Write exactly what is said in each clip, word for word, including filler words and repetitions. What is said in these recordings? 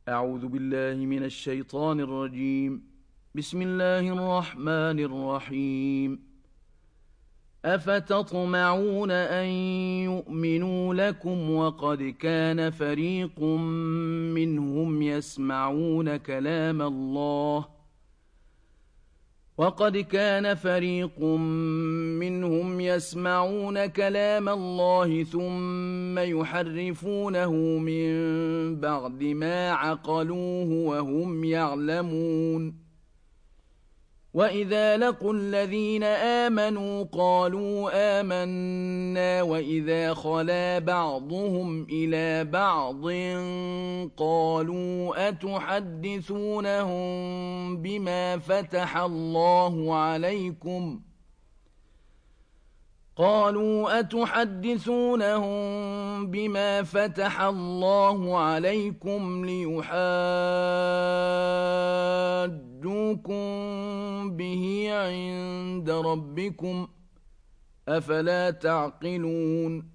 أعوذ بالله من الشيطان الرجيم. بسم الله الرحمن الرحيم. أفتطمعون أن يؤمنوا لكم وقد كان فريق منهم يسمعون كلام الله وقد كان فريق منهم يسمعون كلام الله ثم يحرفونه من بعد ما عقلوه وهم يعلمون. وإذا لقوا الذين آمنوا قالوا آمنا وإذا خلا بعضهم إلى بعض قالوا أتحدثونهم بما فتح الله عليكم قالوا أتحدثونهم بما فتح الله عليكم ليحاجوكم به عند ربكم أفلا تعقلون.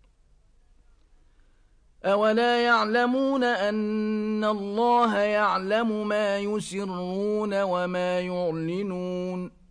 أولا يعلمون أن الله يعلم ما يسرون وما يعلنون.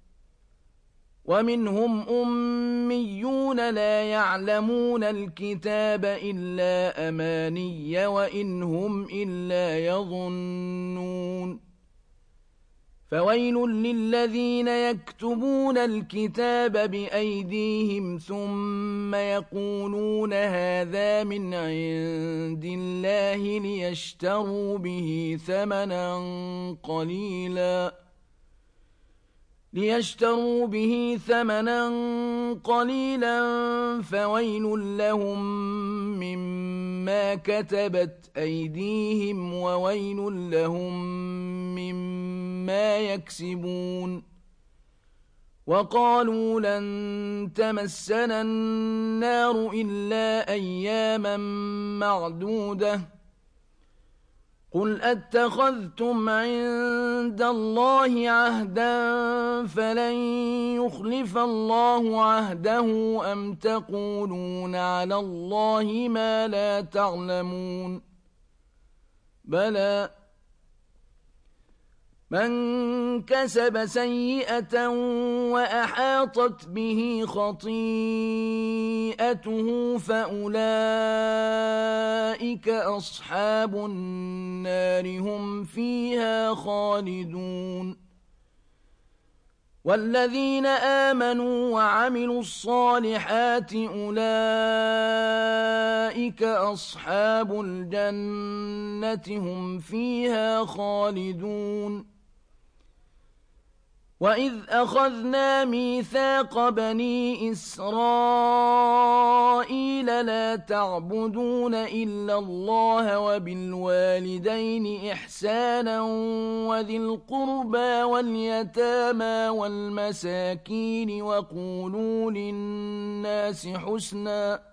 ومنهم أميون لا يعلمون الكتاب إلا أماني وإن هم إلا يظنون. فويل للذين يكتبون الكتاب بأيديهم ثم يقولون هذا من عند الله ليشتروا به ثمنا قليلا ليشتروا به ثمنا قليلا فويل لهم مما كتبت أيديهم وويل لهم مما يكسبون. وقالوا لن تمسنا النار إلا أياما معدودة قل أتخذتم عند الله عهدا فلن يخلف الله عهده أم تقولون على الله ما لا تعلمون. بلى من كسب سيئة وأحاطت به خطيئته فأولئك أصحاب النار هم فيها خالدون. والذين آمنوا وعملوا الصالحات أولئك أصحاب الجنة هم فيها خالدون. وإذ أخذنا ميثاق بني إسرائيل لا تعبدون إلا الله وبالوالدين إحسانا وذي القربى واليتامى والمساكين وقولوا للناس حسنا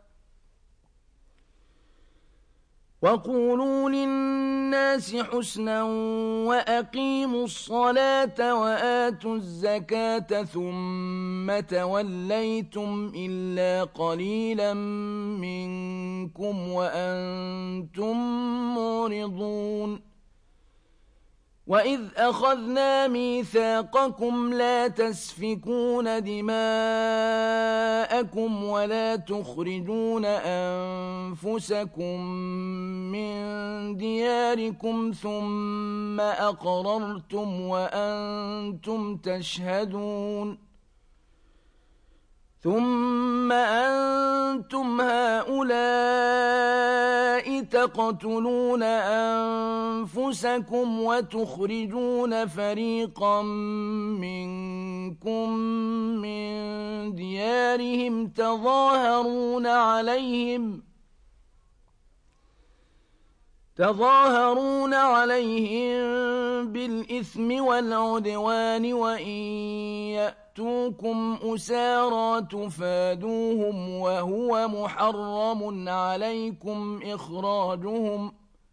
وقولوا للناس حسنا وأقيموا الصلاة وآتوا الزكاة ثم توليتم إلا قليلا منكم وأنتم معرضون. وإذ أخذنا ميثاقكم لا تسفكون دماءكم ولا تخرجون أنفسكم من دياركم ثم أقررتم وأنتم تشهدون. ثم أنتم هؤلاء تقتلون أنفسكم وتخرجون فريقا منكم من ديارهم تظاهرون عليهم تظاهرون عليهم بالإثم والعدوان وإن يأتوكم أسارى تفادوهم وهو محرم عليكم إخراجهم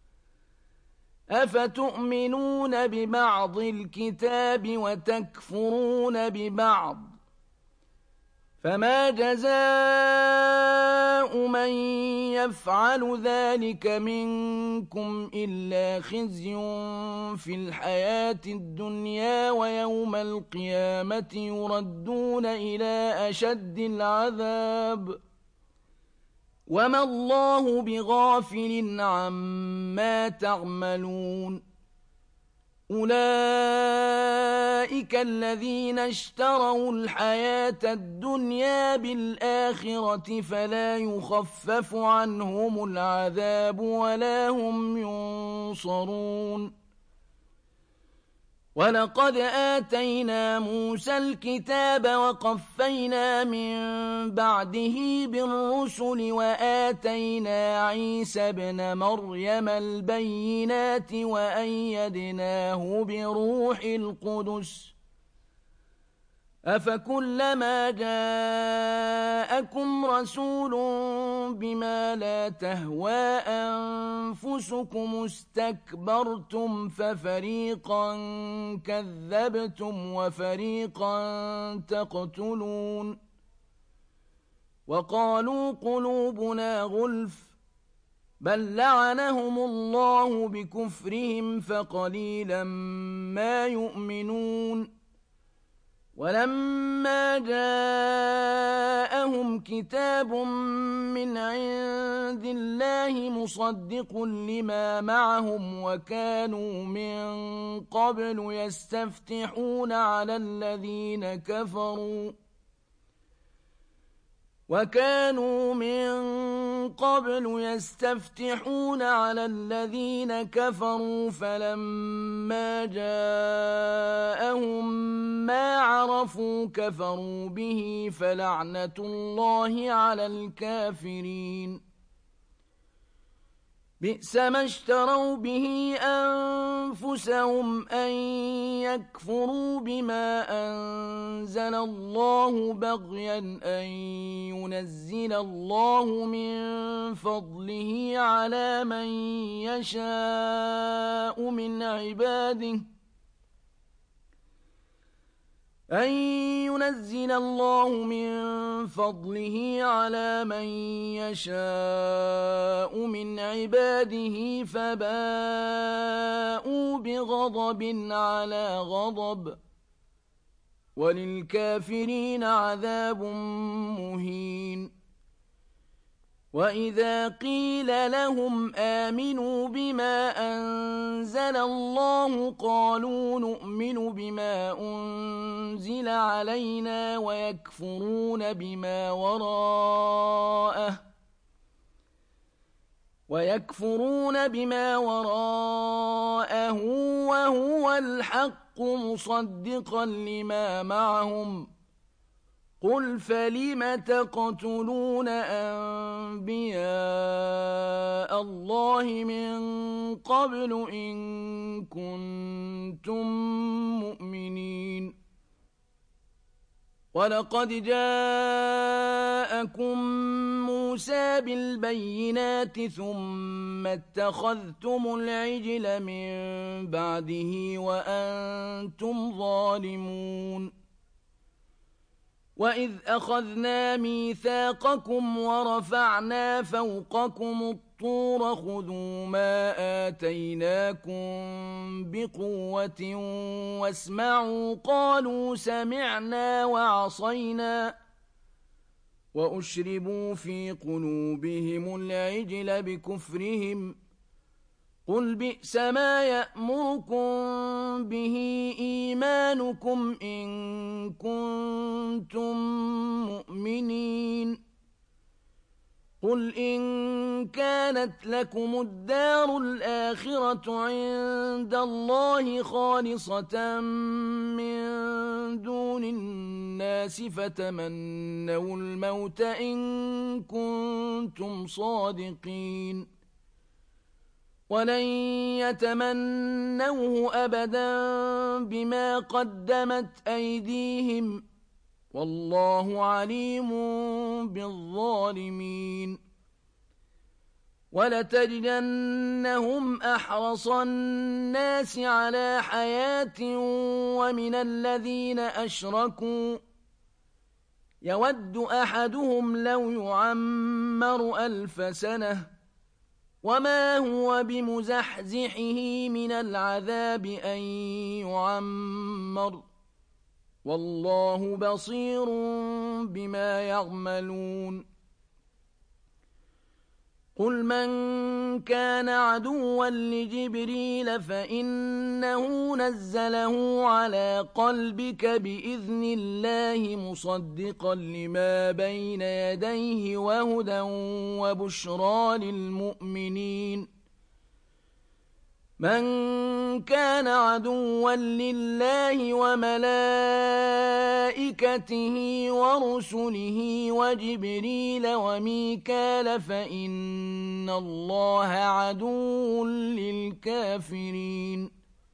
أفتؤمنون ببعض الكتاب وتكفرون ببعض فما جزاء من يفعل ذلك منكم إلا خزي في الحياة الدنيا ويوم القيامة يردون إلى أشد العذاب وما الله بغافل عما تعملون أولئك الذين اشتروا الحياة الدنيا بالآخرة فلا يخفف عنهم العذاب ولا هم ينصرون ولقد آتينا موسى الكتاب وقفينا من بعده بالرسل وآتينا عيسى ابن مريم البينات وأيدناه بروح القدس أفكلما جاءكم رسول بما لا تهوى أنفسكم استكبرتم ففريقا كذبتم وفريقا تقتلون وقالوا قلوبنا غلف بل لعنهم الله بكفرهم فقليلا ما يؤمنون ولما جاءهم كتاب من عند الله مصدق لما معهم وكانوا من قبل يستفتحون على الذين كفروا وكانوا من قبل يستفتحون على الذين كفروا فلما جاءهم ما عرفوا كفروا به فلعنة الله على الكافرين بئس ما اشتروا به أنفسهم أن يكفروا بما أنزل الله بغيا أن ينزل الله من فضله على من يشاء من عباده أن ينزل الله من فضله على من يشاء من عباده فباءوا بغضب على غضب وللكافرين عذاب مهين وإذا قيل لهم آمنوا بما أنزل الله قالوا نؤمن بما أنزل علينا ويكفرون بما وراءه ويكفرون بما وراءه وهو الحق مصدقا لما معهم قل فلم تقتلون أنبياء الله من قبل إن كنتم مؤمنين ولقد جاءكم موسى بالبينات ثم اتخذتم العجل من بعده وأنتم ظالمون وإذ أخذنا ميثاقكم ورفعنا فوقكم الطور خذوا ما آتيناكم بقوة واسمعوا قالوا سمعنا وعصينا وأشربوا في قلوبهم العجل بكفرهم قل بئس ما يأمركم به إيمانكم إن كنتم مؤمنين قل إن كانت لكم الدار الآخرة عند الله خالصة من دون الناس فتمنوا الموت إن كنتم صادقين ولن يتمنوه أبدا بما قدمت أيديهم والله عليم بالظالمين ولتجدنهم أحرص الناس على حياة ومن الذين أشركوا يود أحدهم لو يعمر ألف سنة وما هو بمزحزحه من العذاب أن يعمر والله بصير بما يعملون قل من كان عدوا لجبريل فإنه نزله على قلبك بإذن الله مصدقا لما بين يديه وهدى وبشرى للمؤمنين من كان عدوا لله وملائكته ورسله وجبريل وميكال فإن الله عدو للكافرين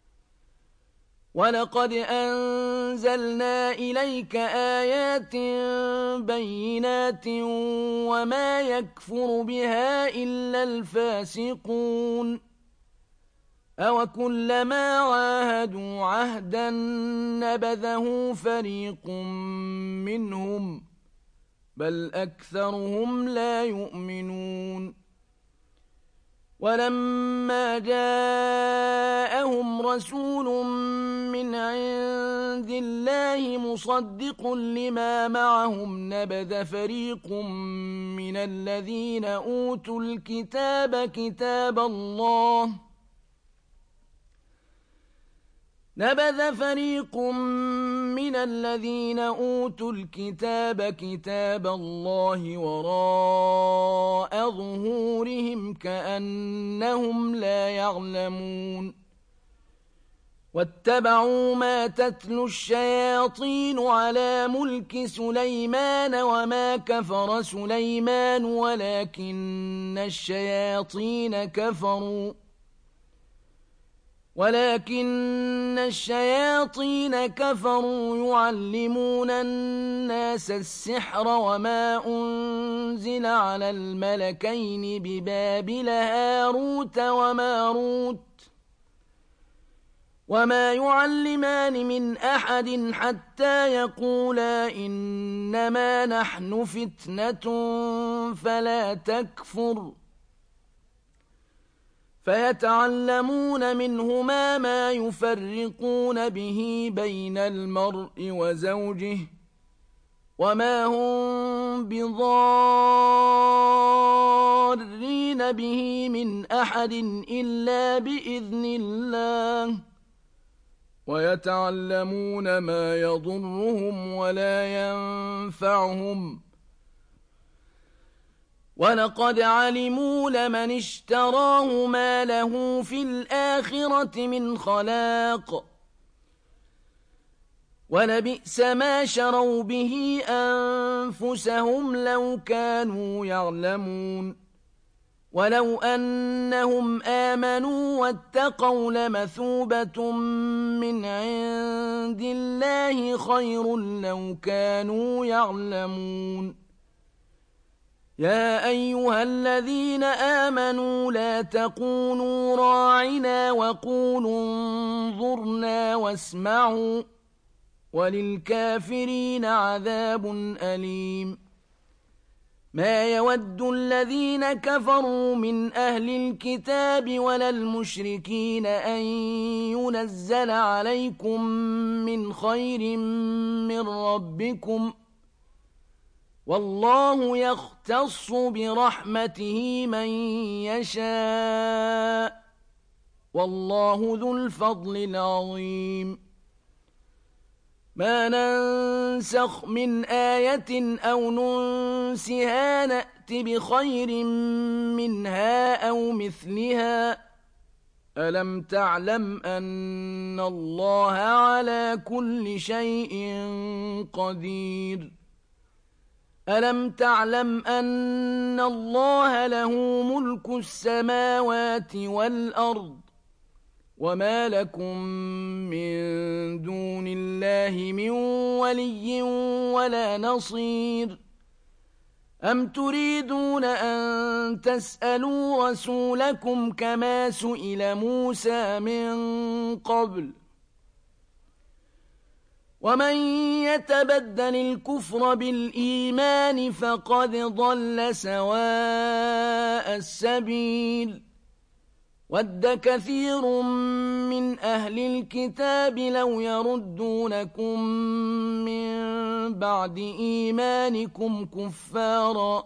ولقد أنزلنا إليك آيات بينات وما يكفر بها إلا الفاسقون أَوَكُلَّمَا عَاهَدُوا عَهْدًا نَبَذَهُ فَرِيقٌ مِّنْهُمْ بَلْ أَكْثَرُهُمْ لَا يُؤْمِنُونَ وَلَمَّا جَاءَهُمْ رَسُولٌ مِّنْ عِندِ اللَّهِ مُصَدِّقٌ لِّمَا مَعَهُمْ نَبَذَ فَرِيقٌ مِّنَ الَّذِينَ أُوتُوا الْكِتَابَ كِتَابَ اللَّهِ نبذ فريق من الذين أوتوا الكتاب كتاب الله وراء ظهورهم كأنهم لا يعلمون واتبعوا ما تتلو الشياطين على ملك سليمان وما كفر سليمان ولكن الشياطين كفروا ولكن الشياطين كفروا يعلمون الناس السحر وما أنزل على الملكين ببابل هاروت وماروت وما يعلمان من أحد حتى يقولا إنما نحن فتنة فلا تكفر فيتعلمون منهما ما يفرقون به بين المرء وزوجه وما هم بضارين به من أحد إلا بإذن الله ويتعلمون ما يضرهم ولا ينفعهم ولقد علموا لمن اشتراه ما له في الآخرة من خلاق ولبئس ما شروا به أنفسهم لو كانوا يعلمون ولو أنهم آمنوا واتقوا لمثوبة من عند الله خير لو كانوا يعلمون يا أيها الذين آمنوا لا تقولوا راعنا وقولوا انظرنا واسمعوا وللكافرين عذاب أليم ما يود الذين كفروا من أهل الكتاب ولا المشركين أن ينزل عليكم من خير من ربكم والله يختص برحمته من يشاء والله ذو الفضل العظيم ما ننسخ من آية أو ننسها نأت بخير منها أو مثلها ألم تعلم أن الله على كل شيء قدير ألم تعلم أن الله له ملك السماوات والأرض وما لكم من دون الله من ولي ولا نصير أم تريدون أن تسألوا رسولكم كما سئل موسى من قبل ومن يتبدل الكفر بالإيمان فقد ضل سواء السبيل ود كثير من أهل الكتاب لو يردونكم من بعد إيمانكم كفارا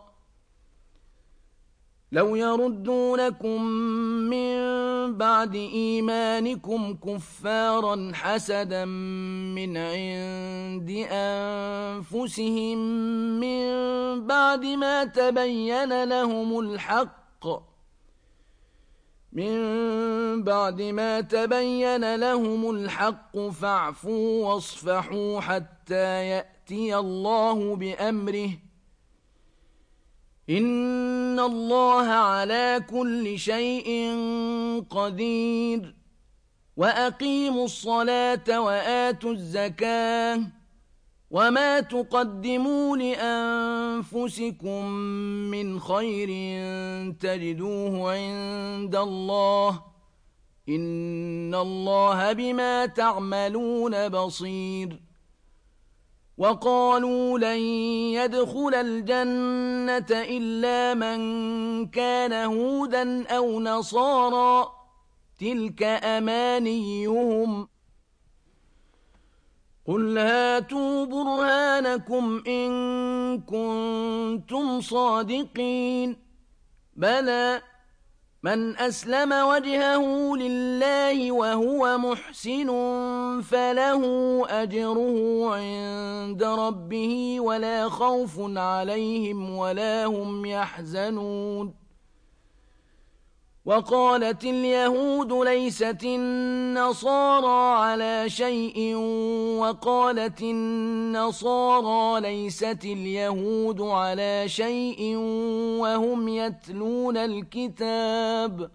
لو يردونكم من بعد إيمانكم كفارا حسدا من عند أنفسهم من بعد ما تبين لهم الحق من بعد ما تبين لهم الحق فاعفوا واصفحوا حتى يأتي الله بأمره إن الله على كل شيء قدير وأقيموا الصلاة وآتوا الزكاة وما تقدموا لأنفسكم من خير تجدوه عند الله إن الله بما تعملون بصير وقالوا لن يدخل الجنة إلا من كان هودا أو نصارى تلك أمانيهم قل هاتوا برهانكم إن كنتم صادقين بلى من أسلم وجهه لله وهو محسن فله أجره عند ربه ولا خوف عليهم ولا هم يحزنون وقالت اليهود ليست النصارى على شيء وقالت النصارى ليست اليهود على شيء وهم يتلون الكتاب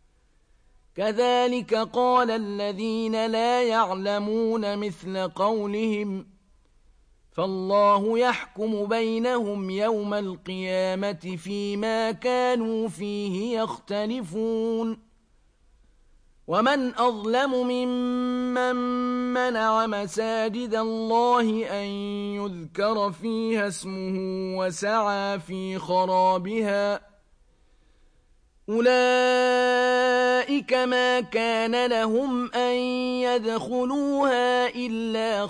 كذلك قال الذين لا يعلمون مثل قولهم فالله يحكم بينهم يوم القيامة فيما كانوا فيه يختلفون ومن أظلم ممن منع مساجد الله أن يذكر فيها اسمه وسعى في خرابها أولئك ما كان لهم أن يدخلوها إلا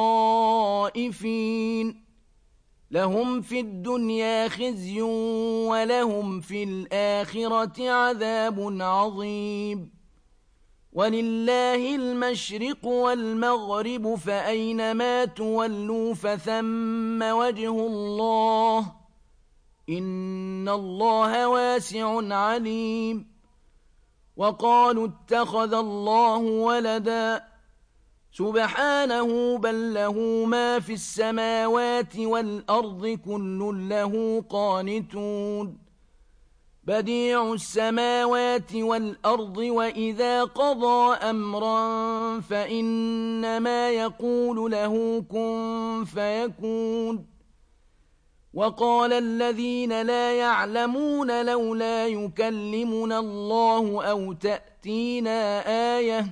خائفين لهم في الدنيا خزي ولهم في الآخرة عذاب عظيم ولله المشرق والمغرب فأينما تولوا فثم وجه الله إن الله واسع عليم وقالوا اتخذ الله ولدا سبحانه بل له ما في السماوات والأرض كل له قانتون بديع السماوات والأرض وإذا قضى أمرا فإنما يقول له كن فيكون وقال الذين لا يعلمون لولا يكلمنا الله أو تأتينا آية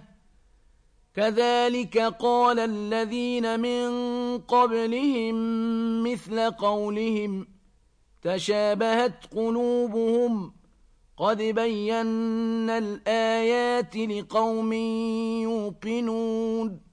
كذلك قال الذين من قبلهم مثل قولهم تشابهت قلوبهم قد بينا الآيات لقوم يوقنون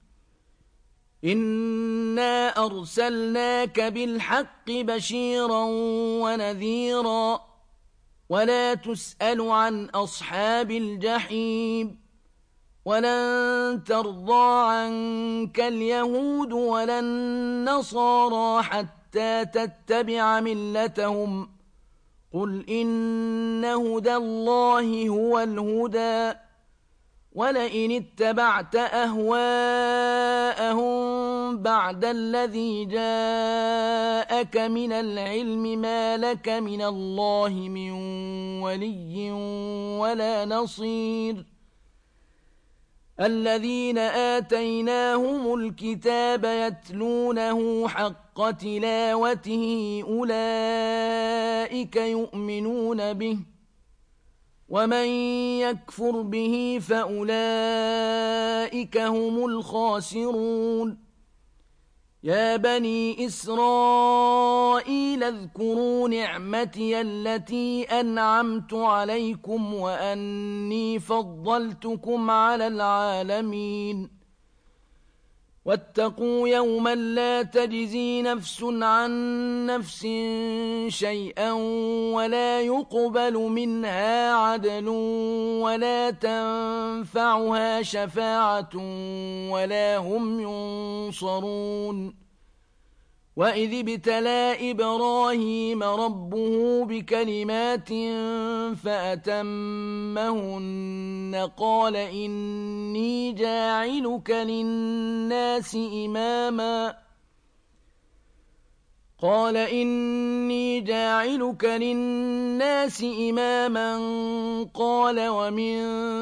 إنا أرسلناك بالحق بشيرا ونذيرا ولا تسأل عن أصحاب الجحيم ولن ترضى عنك اليهود ولا النصارى حتى تتبع ملتهم قل إن هدى الله هو الهدى ولئن اتبعت أهواءهم بعد الذي جاءك من العلم ما لك من الله من ولي ولا نصير الذين آتيناهم الكتاب يتلونه حق تلاوته أولئك يؤمنون به ومن يكفر به فأولئك هم الخاسرون يا بني إسرائيل اذكروا نعمتي التي أنعمت عليكم وأني فضلتكم على العالمين واتقوا يوما لا تجزي نفس عن نفس شيئا ولا يقبل منها عدل ولا تنفعها شفاعة ولا هم ينصرون وإذ ابتلى إبراهيم ربه بكلمات فأتمهن قال إني جاعلك للناس إماما قال إني جاعلك للناس إماما قال ومن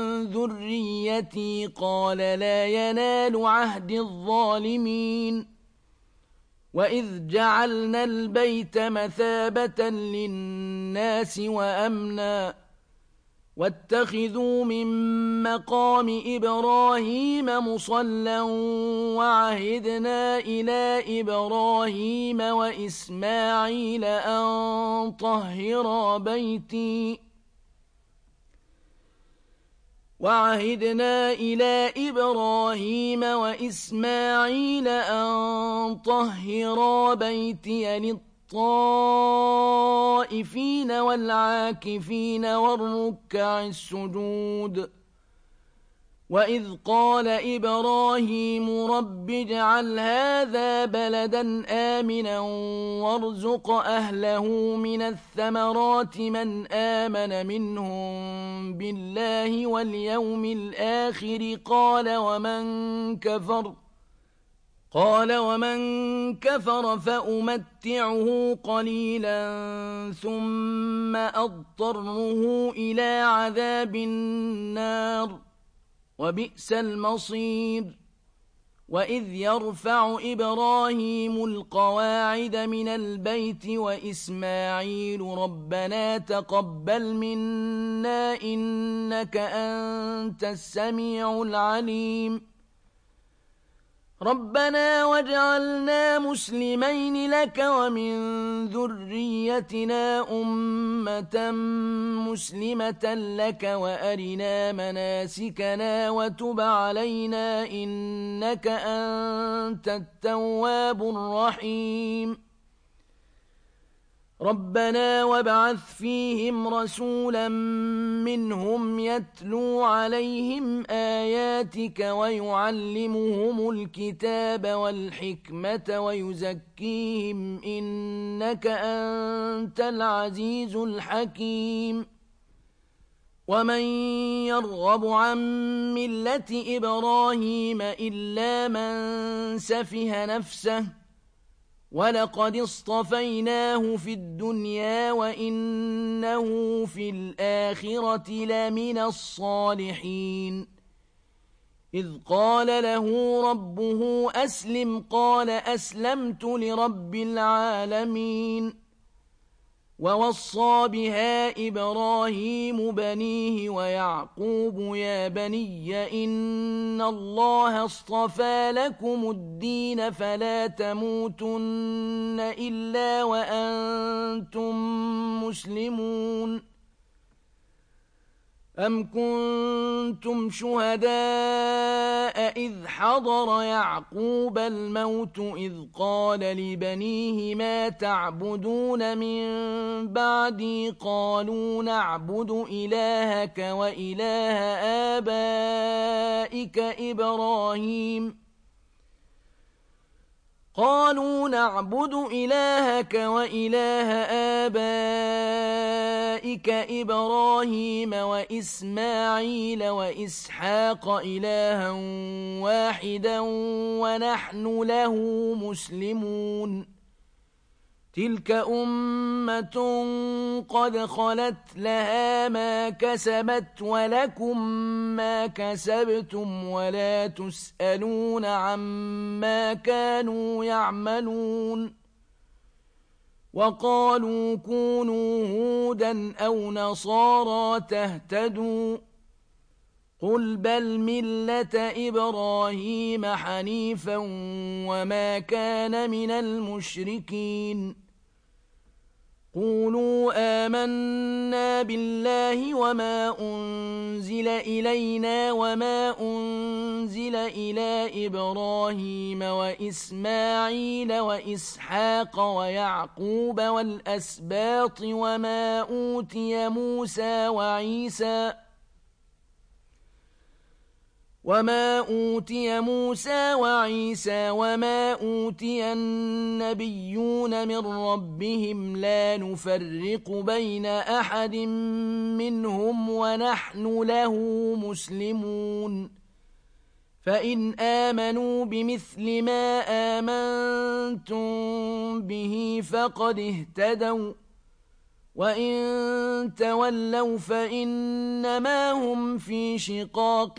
ذريتي قال لا ينال عهد الظالمين وإذ جعلنا البيت مثابة للناس وأمنا واتخذوا من مقام إبراهيم مصلى وعهدنا إلى إبراهيم وإسماعيل أن طهرا بيتي وعهدنا إلى إبراهيم وإسماعيل أن طهرا بيتي للطائفين والعاكفين والركع السجود وإذ قال إبراهيم رب اجعل هذا بلدا آمنا وارزق أهله من الثمرات من آمن منهم بالله واليوم الآخر قال ومن كفر قال ومن كفر فأمتعه قليلا ثم أضطره إلى عذاب النار وبئس المصير وإذ يرفع إبراهيم القواعد من البيت وإسماعيل ربنا تقبل منا إنك أنت السميع العليم ربنا واجعلنا مسلمين لك ومن ذريتنا أمة مسلمة لك وأرنا مناسكنا وتب علينا إنك أنت التواب الرحيم ربنا وابعث فيهم رسولا منهم يتلو عليهم آياتك ويعلمهم الكتاب والحكمة ويزكيهم إنك أنت العزيز الحكيم ومن يرغب عن ملة إبراهيم إلا من سفه نفسه ولقد اصطفيناه في الدنيا وإنه في الآخرة لمن الصالحين إذ قال له ربه أسلم قال أسلمت لرب العالمين ووصى بها إبراهيم بنيه ويعقوب يا بني إن الله اصطفى لكم الدين فلا تموتن إلا وأنتم مسلمون أم كنتم شهداء إذ حضر يعقوب الموت إذ قال لبنيه ما تعبدون من بعدي قالوا نعبد إلهك وإله آبائك إبراهيم قالوا نعبد إلهك وإله آبائك إبراهيم وإسماعيل وإسحاق إلها واحدا ونحن له مسلمون تلك أمة قد خلت لها ما كسبت ولكم ما كسبتم ولا تسألون عما كانوا يعملون وقالوا كونوا هودا أو نصارى تهتدوا قل بل ملة إبراهيم حنيفا وما كان من المشركين قولوا آمنا بالله وما أنزل إلينا وما أنزل إلى إبراهيم وإسماعيل وإسحاق ويعقوب والأسباط وما أوتي موسى وعيسى وما أوتي موسى وعيسى وما أوتي النبيون من ربهم لا نفرق بين أحد منهم ونحن له مسلمون فإن آمنوا بمثل ما آمنتم به فقد اهتدوا وإن تولوا فإنما هم في شقاق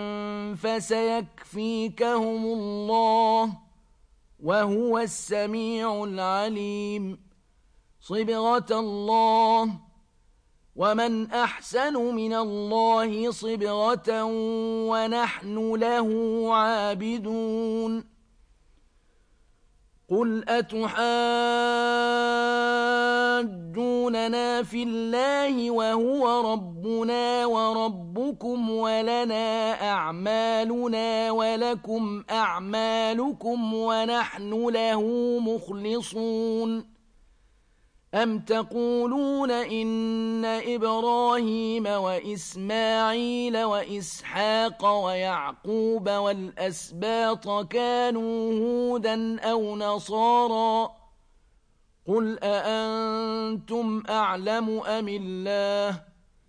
فسيكفيكهم الله وهو السميع العليم صبغة الله ومن أحسن من الله صبغة ونحن له عابدون قل أتحاجوننا في الله وهو ربنا وربكم ولنا أعمالنا ولكم أعمالكم ونحن له مخلصون أم تقولون إن إبراهيم وإسماعيل وإسحاق ويعقوب والأسباط كانوا هودا أو نصارى قل أأنتم أعلم أم الله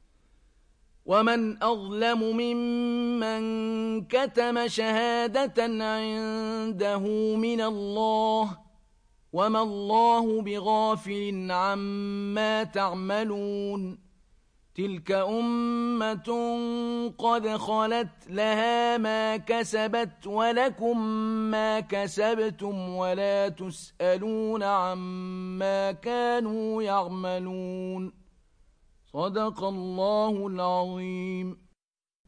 ومن أظلم ممن كتم شهادة عنده من الله وما الله بغافل عما تعملون تلك أمة قد خلت لها ما كسبت ولكم ما كسبتم ولا تسألون عما كانوا يعملون صدق الله العظيم.